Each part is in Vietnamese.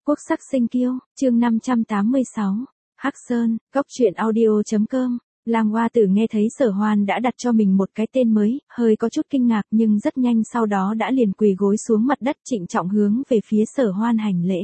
Quốc sắc sinh kiêu, chương 586, Hắc Sơn, Cốc truyện audio.com. Lang Hoa Tử nghe thấy Sở Hoan đã đặt cho mình một cái tên mới, hơi có chút kinh ngạc nhưng rất nhanh sau đó đã liền quỳ gối xuống mặt đất trịnh trọng hướng về phía Sở Hoan hành lễ.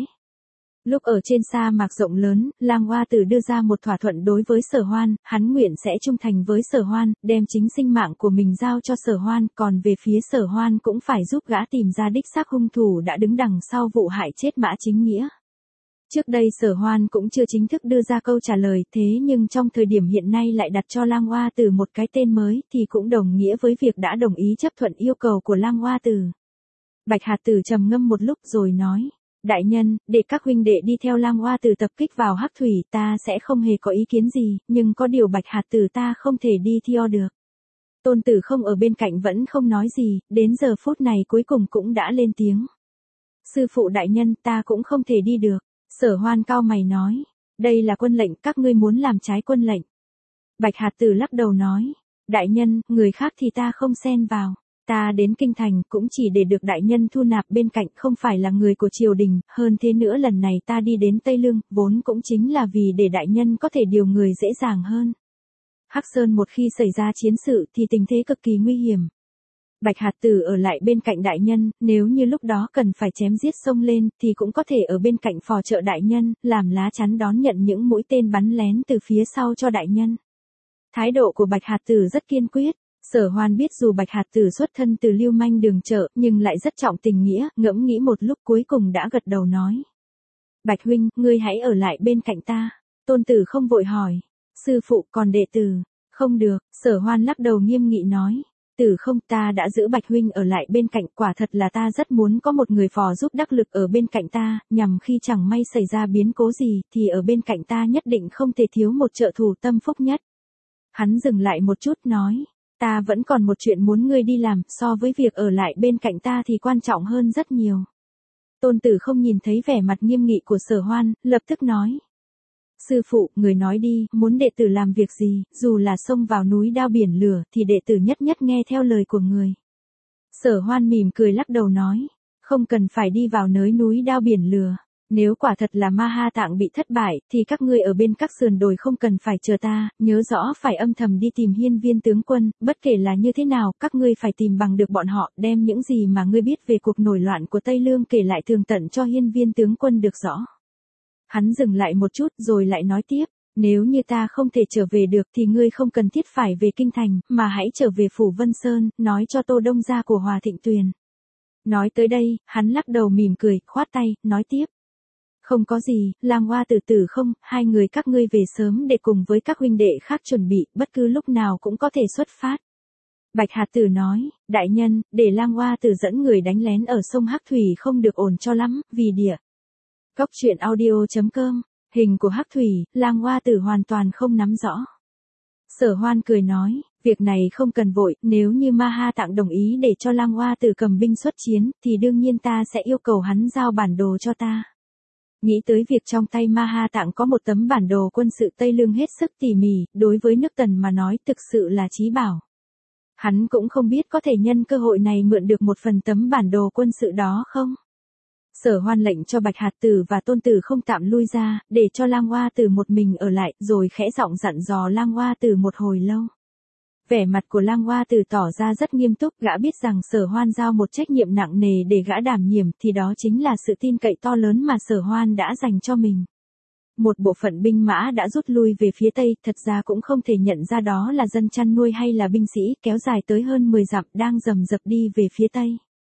Lúc ở trên sa mạc rộng lớn, Lang Hoa Tử đưa ra một thỏa thuận đối với Sở Hoan, hắn nguyện sẽ trung thành với Sở Hoan, đem chính sinh mạng của mình giao cho Sở Hoan, còn về phía Sở Hoan cũng phải giúp gã tìm ra đích xác hung thủ đã đứng đằng sau vụ hại chết Mã Chính Nghĩa. Trước đây Sở Hoan cũng chưa chính thức đưa ra câu trả lời, thế nhưng trong thời điểm hiện nay lại đặt cho Lang Hoa Tử một cái tên mới thì cũng đồng nghĩa với việc đã đồng ý chấp thuận yêu cầu của Lang Hoa Tử. Bạch Hạt Tử trầm ngâm một lúc rồi nói: Đại nhân, để các huynh đệ đi theo Lang Hoa Tử tập kích vào Hắc Thủy ta sẽ không hề có ý kiến gì, nhưng có điều Bạch Hạt Tử ta không thể đi theo được. Tôn Tử không ở bên cạnh vẫn không nói gì, đến giờ phút này cuối cùng cũng đã lên tiếng. Sư phụ đại nhân, ta cũng không thể đi được. Sở Hoan cau mày nói: Đây là quân lệnh, các ngươi muốn làm trái quân lệnh. Bạch Hạt Tử lắc đầu nói: Đại nhân, người khác thì ta không xen vào. Ta đến kinh thành cũng chỉ để được đại nhân thu nạp bên cạnh, không phải là người của triều đình, hơn thế nữa lần này ta đi đến Tây Lương, vốn cũng chính là vì để đại nhân có thể điều người dễ dàng hơn. Hắc Sơn một khi xảy ra chiến sự thì tình thế cực kỳ nguy hiểm. Bạch Hạt Tử ở lại bên cạnh đại nhân, nếu như lúc đó cần phải chém giết xông lên thì cũng có thể ở bên cạnh phò trợ đại nhân, làm lá chắn đón nhận những mũi tên bắn lén từ phía sau cho đại nhân. Thái độ của Bạch Hạt Tử rất kiên quyết. Sở Hoan biết dù Bạch Hạt Tử xuất thân từ lưu manh đường chợ nhưng lại rất trọng tình nghĩa, ngẫm nghĩ một lúc cuối cùng đã gật đầu nói: Bạch huynh, ngươi hãy ở lại bên cạnh ta. Tôn Tử không vội hỏi: Sư phụ còn đệ tử? Không được. Sở Hoan lắc đầu nghiêm nghị nói: Tử không, ta đã giữ Bạch huynh ở lại bên cạnh, quả thật là ta rất muốn có một người phò giúp đắc lực ở bên cạnh ta, nhằm khi chẳng may xảy ra biến cố gì thì ở bên cạnh ta nhất định không thể thiếu một trợ thủ tâm phúc nhất. Hắn dừng lại một chút nói: Ta vẫn còn một chuyện muốn ngươi đi làm, so với việc ở lại bên cạnh ta thì quan trọng hơn rất nhiều. Tôn Tử không nhìn thấy vẻ mặt nghiêm nghị của Sở Hoan, lập tức nói: Sư phụ, người nói đi, muốn đệ tử làm việc gì, dù là xông vào núi đao biển lửa thì đệ tử nhất nhất nghe theo lời của người. Sở Hoan mỉm cười lắc đầu nói: Không cần phải đi vào nơi núi đao biển lửa. Nếu quả thật là Ma Ha Tạng bị thất bại thì các ngươi ở bên các sườn đồi không cần phải chờ ta, nhớ rõ phải âm thầm đi tìm Hiên Viên tướng quân, bất kể là như thế nào các ngươi phải tìm bằng được bọn họ, đem những gì mà ngươi biết về cuộc nổi loạn của Tây Lương kể lại tường tận cho Hiên Viên tướng quân được rõ. Hắn dừng lại một chút rồi lại nói tiếp: Nếu như ta không thể trở về được thì ngươi không cần thiết phải về kinh thành, mà hãy trở về phủ Vân Sơn, nói cho Tô Đông gia của Hòa Thịnh Tuyền. Nói tới đây, hắn lắc đầu mỉm cười, khoát tay, nói tiếp: Không có gì, Lang Hoa Tử không, hai người các ngươi về sớm để cùng với các huynh đệ khác chuẩn bị, bất cứ lúc nào cũng có thể xuất phát. Bạch Hạt Tử nói: Đại nhân, để Lang Hoa Tử dẫn người đánh lén ở sông Hắc Thủy không được ổn cho lắm, vì địa. Cốc truyện audio.com. Hình của Hắc Thủy, Lang Hoa Tử hoàn toàn không nắm rõ. Sở Hoan cười nói: Việc này không cần vội, nếu như Ma Ha Tạng đồng ý để cho Lang Hoa Tử cầm binh xuất chiến, thì đương nhiên ta sẽ yêu cầu hắn giao bản đồ cho ta. Nghĩ tới việc trong tay Ma Ha Tạng có một tấm bản đồ quân sự Tây Lương hết sức tỉ mỉ, đối với nước Tần mà nói thực sự là chí bảo. Hắn cũng không biết có thể nhân cơ hội này mượn được một phần tấm bản đồ quân sự đó không. Sở Hoan lệnh cho Bạch Hạt Tử và Tôn Tử không tạm lui ra, để cho Lang Hoa Tử một mình ở lại, rồi khẽ giọng dặn dò Lang Hoa Tử một hồi lâu. Vẻ mặt của Lang Hoa Tử tỏ ra rất nghiêm túc, gã biết rằng Sở Hoan giao một trách nhiệm nặng nề để gã đảm nhiệm thì đó chính là sự tin cậy to lớn mà Sở Hoan đã dành cho mình. Một bộ phận binh mã đã rút lui về phía Tây, thật ra cũng không thể nhận ra đó là dân chăn nuôi hay là binh sĩ, kéo dài tới hơn 10 dặm đang rầm rập đi về phía Tây.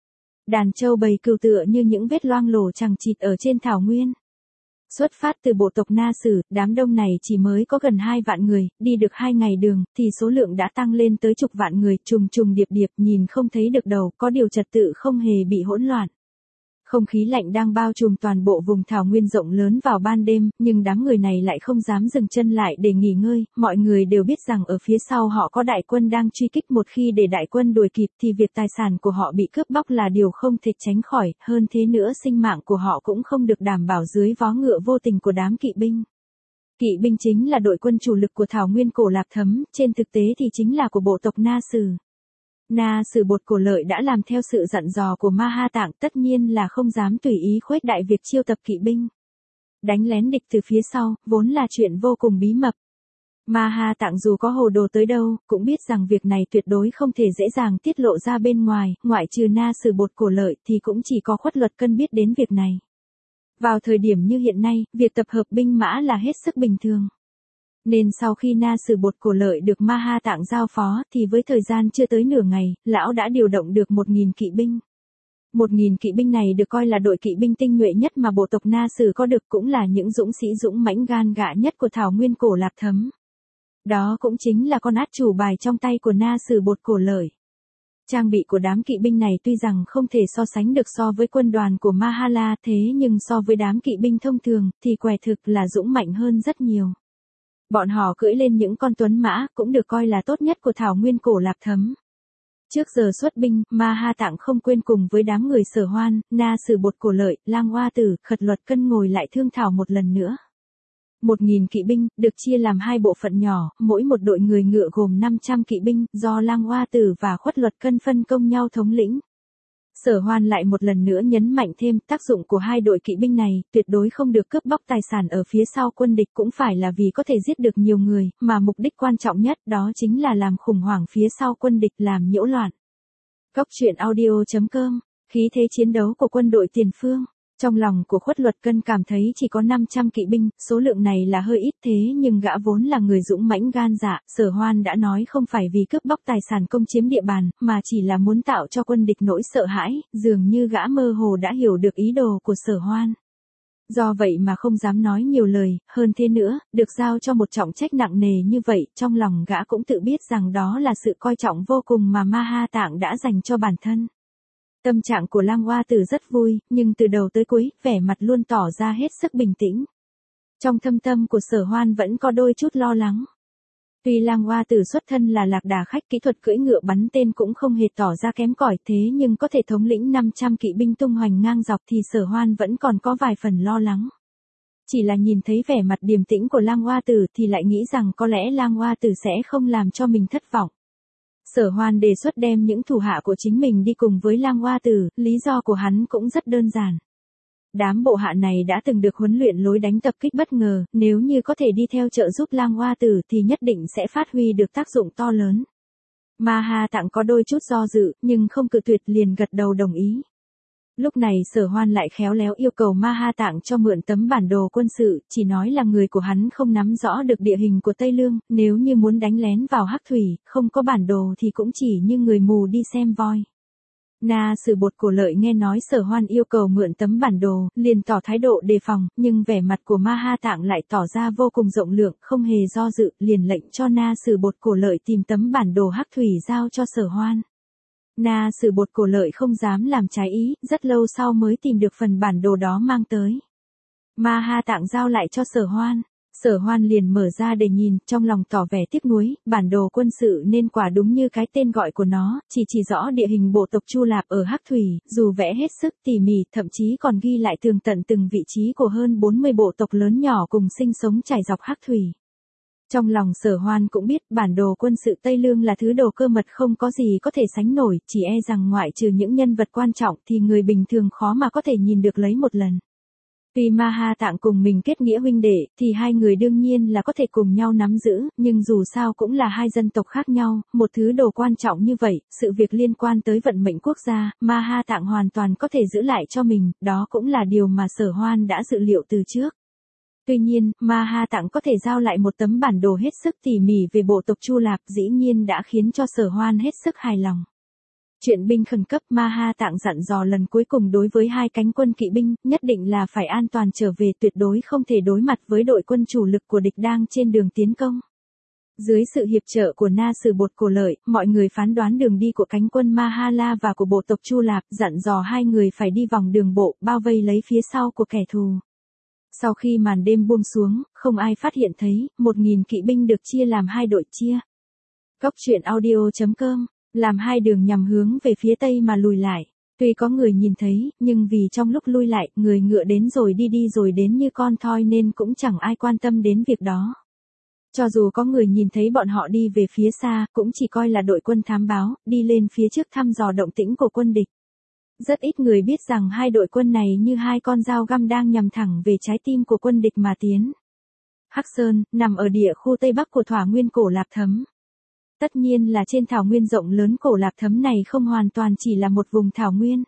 Đàn trâu bầy cừu tựa như những vết loang lổ chằng chịt ở trên thảo nguyên. Xuất phát từ bộ tộc Na Sử, đám đông này chỉ mới có gần 2 vạn người, đi được 2 ngày đường, thì số lượng đã tăng lên tới chục vạn người, trùng trùng điệp điệp, nhìn không thấy được đầu, có điều trật tự không hề bị hỗn loạn. Không khí lạnh đang bao trùm toàn bộ vùng thảo nguyên rộng lớn vào ban đêm, nhưng đám người này lại không dám dừng chân lại để nghỉ ngơi, mọi người đều biết rằng ở phía sau họ có đại quân đang truy kích, một khi để đại quân đuổi kịp thì việc tài sản của họ bị cướp bóc là điều không thể tránh khỏi, hơn thế nữa sinh mạng của họ cũng không được đảm bảo dưới vó ngựa vô tình của đám kỵ binh. Kỵ binh chính là đội quân chủ lực của thảo nguyên Cổ Lạp Thấm, trên thực tế thì chính là của bộ tộc Na Sử. Na Sử Bột Cổ Lợi đã làm theo sự dặn dò của Ma Ha Tạng, tất nhiên là không dám tùy ý khuếch đại việc chiêu tập kỵ binh. Đánh lén địch từ phía sau, vốn là chuyện vô cùng bí mật. Ma Ha Tạng dù có hồ đồ tới đâu, cũng biết rằng việc này tuyệt đối không thể dễ dàng tiết lộ ra bên ngoài, ngoại trừ Na Sử Bột Cổ Lợi thì cũng chỉ có Khuất Luật Cân biết đến việc này. Vào thời điểm như hiện nay, việc tập hợp binh mã là hết sức bình thường. Nên sau khi Na Sử Bột Cổ Lợi được Ma Ha Tạng giao phó thì với thời gian chưa tới nửa ngày, lão đã điều động được 1.000 kỵ binh. 1.000 kỵ binh này được coi là đội kỵ binh tinh nhuệ nhất mà bộ tộc Na Sử có được, cũng là những dũng sĩ dũng mãnh gan gạ nhất của Thảo Nguyên Cổ Lạp Thấm. Đó cũng chính là con át chủ bài trong tay của Na Sử Bột Cổ Lợi. Trang bị của đám kỵ binh này tuy rằng không thể so sánh được so với quân đoàn của Mahala, thế nhưng so với đám kỵ binh thông thường thì quả thực là dũng mạnh hơn rất nhiều. Bọn họ cưỡi lên những con tuấn mã cũng được coi là tốt nhất của Thảo Nguyên Cổ Lạp Thấm. Trước giờ xuất binh, Ma Ha Tạng không quên cùng với đám người Sở Hoan, Na Sử Bột Cổ Lợi, Lang Hoa Tử, Khật Luật Cân ngồi lại thương thảo một lần nữa. 1.000 kỵ binh, được chia làm hai bộ phận nhỏ, mỗi một đội người ngựa gồm 500 kỵ binh, do Lang Hoa Tử và Khuất Luật Cân phân công nhau thống lĩnh. Sở Hoan lại một lần nữa nhấn mạnh thêm, tác dụng của hai đội kỵ binh này, tuyệt đối không được cướp bóc tài sản ở phía sau quân địch, cũng phải là vì có thể giết được nhiều người, mà mục đích quan trọng nhất đó chính là làm khủng hoảng phía sau quân địch, làm nhiễu loạn. Cốc truyện audio.com, khí thế chiến đấu của quân đội tiền phương. Trong lòng của Khuất Luật Cân cảm thấy chỉ có 500 kỵ binh, số lượng này là hơi ít, thế nhưng gã vốn là người dũng mãnh gan dạ, Sở Hoan đã nói không phải vì cướp bóc tài sản công chiếm địa bàn, mà chỉ là muốn tạo cho quân địch nỗi sợ hãi, dường như gã mơ hồ đã hiểu được ý đồ của Sở Hoan. Do vậy mà không dám nói nhiều lời, hơn thế nữa, được giao cho một trọng trách nặng nề như vậy, trong lòng gã cũng tự biết rằng đó là sự coi trọng vô cùng mà Ma Ha Tạng đã dành cho bản thân. Tâm trạng của Lang Hoa Tử rất vui, nhưng từ đầu tới cuối, vẻ mặt luôn tỏ ra hết sức bình tĩnh. Trong thâm tâm của Sở Hoan vẫn có đôi chút lo lắng. Tuy Lang Hoa Tử xuất thân là lạc đà khách, kỹ thuật cưỡi ngựa bắn tên cũng không hề tỏ ra kém cỏi, thế nhưng có thể thống lĩnh 500 kỵ binh tung hoành ngang dọc thì Sở Hoan vẫn còn có vài phần lo lắng. Chỉ là nhìn thấy vẻ mặt điềm tĩnh của Lang Hoa Tử thì lại nghĩ rằng có lẽ Lang Hoa Tử sẽ không làm cho mình thất vọng. Sở Hoan đề xuất đem những thủ hạ của chính mình đi cùng với Lang Hoa Tử, lý do của hắn cũng rất đơn giản. Đám bộ hạ này đã từng được huấn luyện lối đánh tập kích bất ngờ, nếu như có thể đi theo trợ giúp Lang Hoa Tử thì nhất định sẽ phát huy được tác dụng to lớn. Ma Ha Tạng có đôi chút do dự, nhưng không cự tuyệt, liền gật đầu đồng ý. Lúc này Sở Hoan lại khéo léo yêu cầu Ma Ha Tạng cho mượn tấm bản đồ quân sự, chỉ nói là người của hắn không nắm rõ được địa hình của Tây Lương, nếu như muốn đánh lén vào Hắc Thủy, không có bản đồ thì cũng chỉ như người mù đi xem voi. Na Sử Bột Cổ Lợi nghe nói Sở Hoan yêu cầu mượn tấm bản đồ, liền tỏ thái độ đề phòng, nhưng vẻ mặt của Ma Ha Tạng lại tỏ ra vô cùng rộng lượng, không hề do dự, liền lệnh cho Na Sử Bột Cổ Lợi tìm tấm bản đồ Hắc Thủy giao cho Sở Hoan. Na Sử Bột Cổ Lợi không dám làm trái ý, rất lâu sau mới tìm được phần bản đồ đó mang tới. Ma Ha Tạng giao lại cho Sở Hoan. Sở Hoan liền mở ra để nhìn, trong lòng tỏ vẻ tiếc nuối, bản đồ quân sự nên quả đúng như cái tên gọi của nó, chỉ rõ địa hình bộ tộc Chu Lạp ở Hắc Thủy, dù vẽ hết sức tỉ mỉ, thậm chí còn ghi lại tường tận từng vị trí của hơn 40 bộ tộc lớn nhỏ cùng sinh sống trải dọc Hắc Thủy. Trong lòng Sở Hoan cũng biết bản đồ quân sự Tây Lương là thứ đồ cơ mật không có gì có thể sánh nổi, chỉ e rằng ngoại trừ những nhân vật quan trọng thì người bình thường khó mà có thể nhìn được lấy một lần. Tuy Ma Ha Tạng cùng mình kết nghĩa huynh đệ, thì hai người đương nhiên là có thể cùng nhau nắm giữ, nhưng dù sao cũng là hai dân tộc khác nhau, một thứ đồ quan trọng như vậy, sự việc liên quan tới vận mệnh quốc gia, Ma Ha Tạng hoàn toàn có thể giữ lại cho mình, đó cũng là điều mà Sở Hoan đã dự liệu từ trước. Tuy nhiên, Ma Ha Tạng có thể giao lại một tấm bản đồ hết sức tỉ mỉ về bộ tộc Chu Lạp, dĩ nhiên đã khiến cho Sở Hoan hết sức hài lòng. Chuyện binh khẩn cấp, Ma Ha Tạng dặn dò lần cuối cùng đối với hai cánh quân kỵ binh, nhất định là phải an toàn trở về, tuyệt đối không thể đối mặt với đội quân chủ lực của địch đang trên đường tiến công. Dưới sự hiệp trợ của Na Sử Bột Cổ Lợi, mọi người phán đoán đường đi của cánh quân Mahala và của bộ tộc Chu Lạp, dặn dò hai người phải đi vòng đường bộ, bao vây lấy phía sau của kẻ thù. Sau khi màn đêm buông xuống, không ai phát hiện thấy, 1.000 kỵ binh được chia làm hai đội chia. Cốc truyện audio.com, làm hai đường nhằm hướng về phía tây mà lùi lại. Tuy có người nhìn thấy, nhưng vì trong lúc lui lại, người ngựa đến rồi đi rồi đến như con thoi nên cũng chẳng ai quan tâm đến việc đó. Cho dù có người nhìn thấy bọn họ đi về phía xa, cũng chỉ coi là đội quân thám báo, đi lên phía trước thăm dò động tĩnh của quân địch. Rất ít người biết rằng hai đội quân này như hai con dao găm đang nhằm thẳng về trái tim của quân địch mà tiến. Hắc Sơn, nằm ở địa khu Tây Bắc của thảo nguyên Cổ Lạp Thấm. Tất nhiên là trên thảo nguyên rộng lớn Cổ Lạp Thấm này không hoàn toàn chỉ là một vùng thảo nguyên.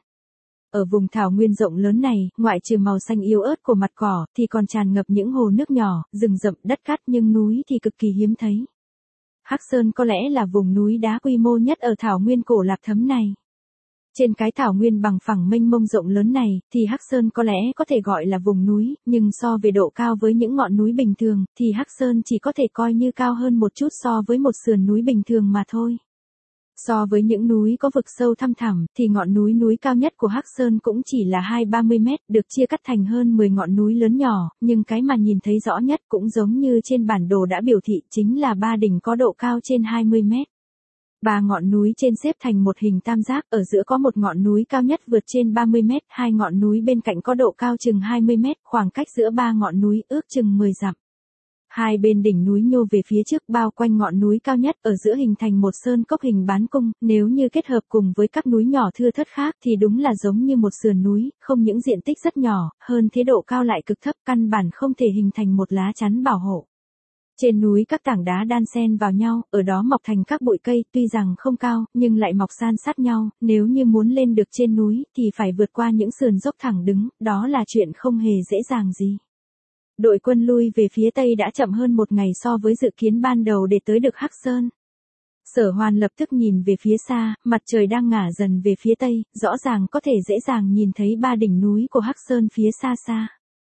Ở vùng thảo nguyên rộng lớn này, ngoại trừ màu xanh yếu ớt của mặt cỏ, thì còn tràn ngập những hồ nước nhỏ, rừng rậm, đất cát nhưng núi thì cực kỳ hiếm thấy. Hắc Sơn có lẽ là vùng núi đá quy mô nhất ở thảo nguyên Cổ Lạp Thấm này. Trên cái thảo nguyên bằng phẳng mênh mông rộng lớn này, thì Hắc Sơn có lẽ có thể gọi là vùng núi, nhưng so về độ cao với những ngọn núi bình thường, thì Hắc Sơn chỉ có thể coi như cao hơn một chút so với một sườn núi bình thường mà thôi. So với những núi có vực sâu thăm thẳm, thì ngọn núi cao nhất của Hắc Sơn cũng chỉ là 20-30 mét, được chia cắt thành hơn 10 ngọn núi lớn nhỏ, nhưng cái mà nhìn thấy rõ nhất cũng giống như trên bản đồ đã biểu thị chính là ba đỉnh có độ cao trên 20 mét. Ba ngọn núi trên xếp thành một hình tam giác, ở giữa có một ngọn núi cao nhất vượt trên 30 mét, hai ngọn núi bên cạnh có độ cao chừng 20 mét, khoảng cách giữa ba ngọn núi ước chừng 10 dặm. Hai bên đỉnh núi nhô về phía trước bao quanh ngọn núi cao nhất ở giữa hình thành một sơn cốc hình bán cung, nếu như kết hợp cùng với các núi nhỏ thưa thớt khác thì đúng là giống như một sườn núi, không những diện tích rất nhỏ, hơn thế độ cao lại cực thấp, căn bản không thể hình thành một lá chắn bảo hộ. Trên núi các tảng đá đan xen vào nhau, ở đó mọc thành các bụi cây, tuy rằng không cao, nhưng lại mọc san sát nhau, nếu như muốn lên được trên núi, thì phải vượt qua những sườn dốc thẳng đứng, đó là chuyện không hề dễ dàng gì. Đội quân lui về phía Tây đã chậm hơn một ngày so với dự kiến ban đầu để tới được Hắc Sơn. Sở Hoan lập tức nhìn về phía xa, mặt trời đang ngả dần về phía Tây, rõ ràng có thể dễ dàng nhìn thấy ba đỉnh núi của Hắc Sơn phía xa xa.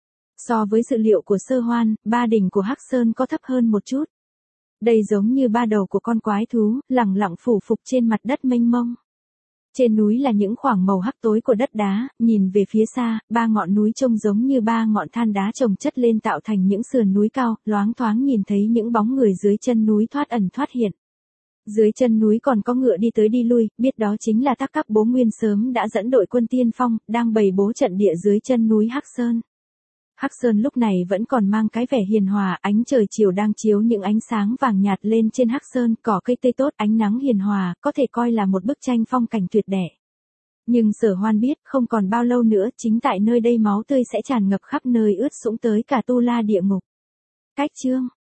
So với dự liệu của Sơ Hoan, ba đỉnh của Hắc Sơn có thấp hơn một chút. Đây giống như ba đầu của con quái thú, lẳng lặng phủ phục trên mặt đất mênh mông. Trên núi là những khoảng màu hắc tối của đất đá, nhìn về phía xa, ba ngọn núi trông giống như ba ngọn than đá chồng chất lên tạo thành những sườn núi cao, loáng thoáng nhìn thấy những bóng người dưới chân núi thoát ẩn thoát hiện. Dưới chân núi còn có ngựa đi tới đi lui, biết đó chính là Tắc Các Bố Nguyên sớm đã dẫn đội quân tiên phong, đang bày bố trận địa dưới chân núi Hắc Sơn. Hắc Sơn lúc này vẫn còn mang cái vẻ hiền hòa, ánh trời chiều đang chiếu những ánh sáng vàng nhạt lên trên Hắc Sơn, cỏ cây tươi tốt, ánh nắng hiền hòa, có thể coi là một bức tranh phong cảnh tuyệt đẹp. Nhưng Sở Hoan biết, không còn bao lâu nữa, chính tại nơi đây máu tươi sẽ tràn ngập khắp nơi ướt sũng tới cả Tu La địa ngục. Cách chương